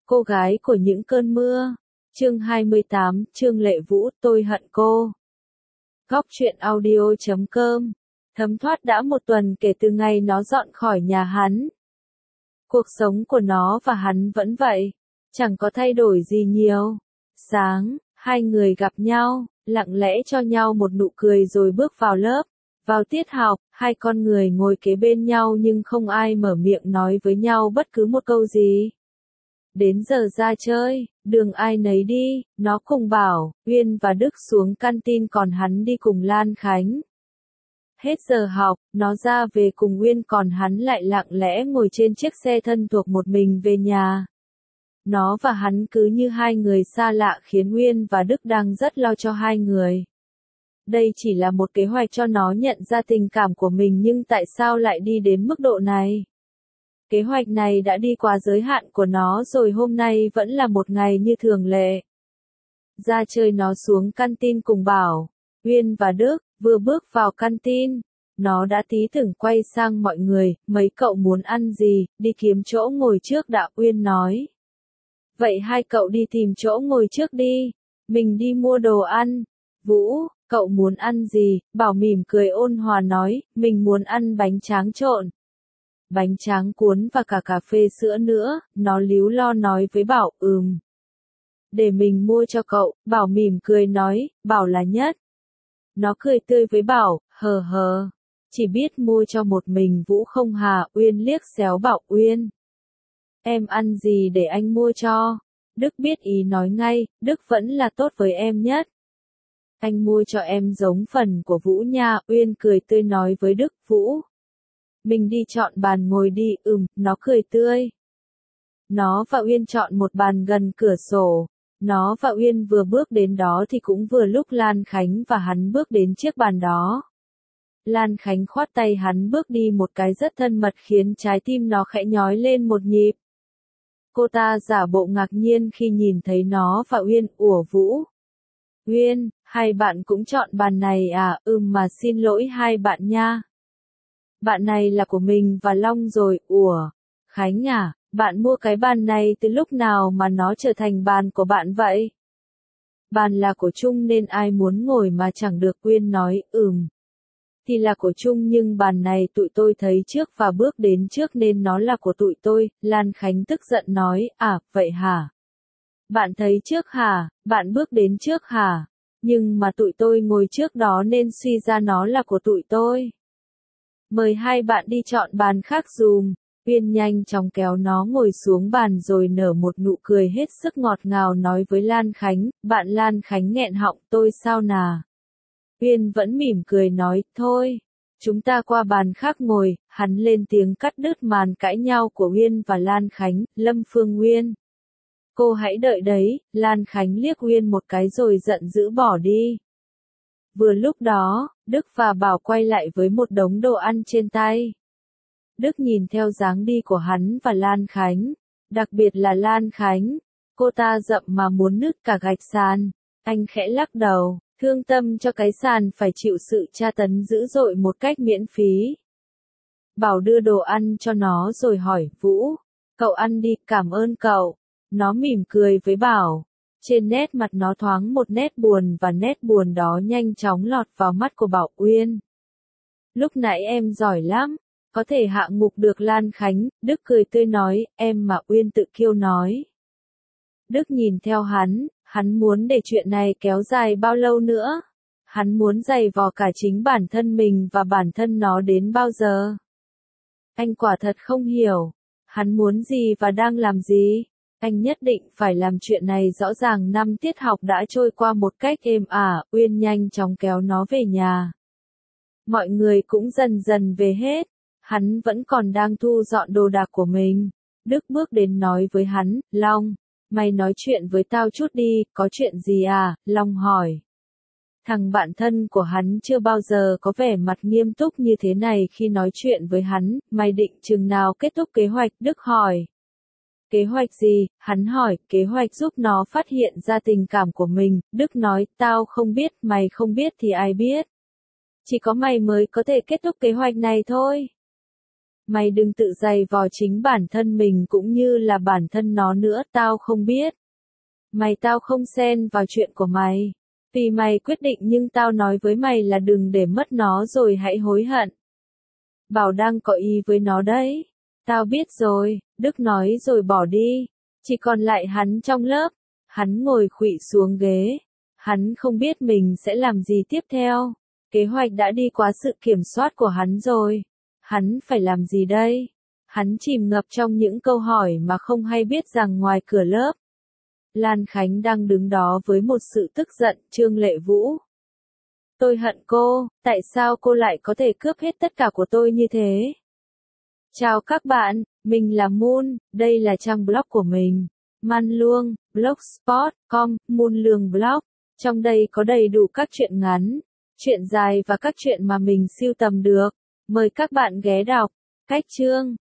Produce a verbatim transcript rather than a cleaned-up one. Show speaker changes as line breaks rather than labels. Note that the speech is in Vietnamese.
Cô gái của những cơn mưa. Chương hai mươi tám, Trương Lệ Vũ, tôi hận cô. Góc truyện audio chấm com. Thấm thoát đã một tuần kể từ ngày nó dọn khỏi nhà hắn. Cuộc sống của nó và hắn vẫn vậy, chẳng có thay đổi gì nhiều. Sáng, hai người gặp nhau, lặng lẽ cho nhau một nụ cười rồi bước vào lớp. Vào tiết học, hai con người ngồi kế bên nhau nhưng không ai mở miệng nói với nhau bất cứ một câu gì. Đến giờ ra chơi, đường ai nấy đi, nó cùng Bảo, Uyên và Đức xuống canteen còn hắn đi cùng Lan Khánh. Hết giờ học, nó ra về cùng Uyên còn hắn lại lặng lẽ ngồi trên chiếc xe thân thuộc một mình về nhà. Nó và hắn cứ như hai người xa lạ khiến Uyên và Đức đang rất lo cho hai người. Đây chỉ là một kế hoạch cho nó nhận ra tình cảm của mình nhưng tại sao lại đi đến mức độ này? Kế hoạch này đã đi qua giới hạn của nó rồi hôm nay vẫn là một ngày như thường lệ. Ra chơi nó xuống canteen cùng Bảo, Uyên và Đức, vừa bước vào canteen. Nó đã tí tưởng quay sang mọi người, mấy cậu muốn ăn gì, đi kiếm chỗ ngồi trước đã, Uyên nói. Vậy hai cậu đi tìm chỗ ngồi trước đi, mình đi mua đồ ăn. Vũ, cậu muốn ăn gì? Bảo mỉm cười ôn hòa nói, mình muốn ăn bánh tráng trộn. Bánh tráng cuốn và cả cà phê sữa nữa, nó líu lo nói với Bảo, ừm. Để mình mua cho cậu, Bảo mỉm cười nói, Bảo là nhất. Nó cười tươi với Bảo, hờ hờ. Chỉ biết mua cho một mình Vũ không hà, Uyên liếc xéo Bảo, Uyên. Em ăn gì để anh mua cho? Đức biết ý nói ngay, Đức vẫn là tốt với em nhất. Anh mua cho em giống phần của Vũ nha, Uyên cười tươi nói với Đức, Vũ. Mình đi chọn bàn ngồi đi, ừm, nó cười tươi. Nó và Uyên chọn một bàn gần cửa sổ. Nó và Uyên vừa bước đến đó thì cũng vừa lúc Lan Khánh và hắn bước đến chiếc bàn đó. Lan Khánh khoát tay hắn bước đi một cái rất thân mật khiến trái tim nó khẽ nhói lên một nhịp. Cô ta giả bộ ngạc nhiên khi nhìn thấy nó và Uyên, ủa Vũ. Uyên, hai bạn cũng chọn bàn này à, ừm mà xin lỗi hai bạn nha. Bạn này là của mình và Long rồi, ủa. Khánh à, bạn mua cái bàn này từ lúc nào mà nó trở thành bàn của bạn vậy? Bàn là của Trung nên ai muốn ngồi mà chẳng được, Uyên nói, ừm. Thì là của Trung nhưng bàn này tụi tôi thấy trước và bước đến trước nên nó là của tụi tôi, Lan Khánh tức giận nói, à, vậy hả? Bạn thấy trước hả, bạn bước đến trước hả? Nhưng mà tụi tôi ngồi trước đó nên suy ra nó là của tụi tôi. Mời hai bạn đi chọn bàn khác dùm. Uyên nhanh chóng kéo nó ngồi xuống bàn rồi nở một nụ cười hết sức ngọt ngào nói với Lan Khánh, bạn Lan Khánh nghẹn họng, tôi sao nà? Uyên vẫn mỉm cười nói, thôi, chúng ta qua bàn khác ngồi, hắn lên tiếng cắt đứt màn cãi nhau của Uyên và Lan Khánh, Lâm Phương Uyên. Cô hãy đợi đấy, Lan Khánh liếc Uyên một cái rồi giận dữ bỏ đi. Vừa lúc đó, Đức và Bảo quay lại với một đống đồ ăn trên tay. Đức nhìn theo dáng đi của hắn và Lan Khánh, đặc biệt là Lan Khánh, cô ta rậm mà muốn nứt cả gạch sàn. Anh khẽ lắc đầu, thương tâm cho cái sàn phải chịu sự tra tấn dữ dội một cách miễn phí. Bảo đưa đồ ăn cho nó rồi hỏi, Vũ, cậu ăn đi, cảm ơn cậu. Nó mỉm cười với Bảo. Trên nét mặt nó thoáng một nét buồn và nét buồn đó nhanh chóng lọt vào mắt của Bảo, Uyên. Lúc nãy em giỏi lắm, có thể hạ ngục được Lan Khánh, Đức cười tươi nói, em mà, Uyên tự kiêu nói. Đức nhìn theo hắn, hắn muốn để chuyện này kéo dài bao lâu nữa? Hắn muốn giày vò cả chính bản thân mình và bản thân nó đến bao giờ? Anh quả thật không hiểu, hắn muốn gì và đang làm gì? Anh nhất định phải làm chuyện này rõ ràng. Năm tiết học đã trôi qua một cách êm ả, Uyên nhanh chóng kéo nó về nhà. Mọi người cũng dần dần về hết, hắn vẫn còn đang thu dọn đồ đạc của mình. Đức bước đến nói với hắn, Long, mày nói chuyện với tao chút đi, có chuyện gì à? Long hỏi. Thằng bạn thân của hắn chưa bao giờ có vẻ mặt nghiêm túc như thế này khi nói chuyện với hắn, mày định chừng nào kết thúc kế hoạch? Đức hỏi. Kế hoạch gì? Hắn hỏi, kế hoạch giúp nó phát hiện ra tình cảm của mình. Đức nói, tao không biết, mày không biết thì ai biết. Chỉ có mày mới có thể kết thúc kế hoạch này thôi. Mày đừng tự dày vò chính bản thân mình cũng như là bản thân nó nữa, tao không biết. Mày tao không xen vào chuyện của mày. Vì mày quyết định nhưng tao nói với mày là đừng để mất nó rồi hãy hối hận. Bảo đang có ý với nó đấy. Tao biết rồi, Đức nói rồi bỏ đi. Chỉ còn lại hắn trong lớp. Hắn ngồi khuỵu xuống ghế. Hắn không biết mình sẽ làm gì tiếp theo. Kế hoạch đã đi quá sự kiểm soát của hắn rồi. Hắn phải làm gì đây? Hắn chìm ngập trong những câu hỏi mà không hay biết rằng ngoài cửa lớp. Lan Khánh đang đứng đó với một sự tức giận, Trương Lệ Vũ. Tôi hận cô, tại sao cô lại có thể cướp hết tất cả của tôi như thế? Chào các bạn, mình là Moon, đây là trang blog của mình. Man Luông, blogspot chấm com, Moon Lương Blog. Trong đây có đầy đủ các truyện ngắn, truyện dài và các truyện mà mình sưu tầm được. Mời các bạn ghé đọc. Cách chương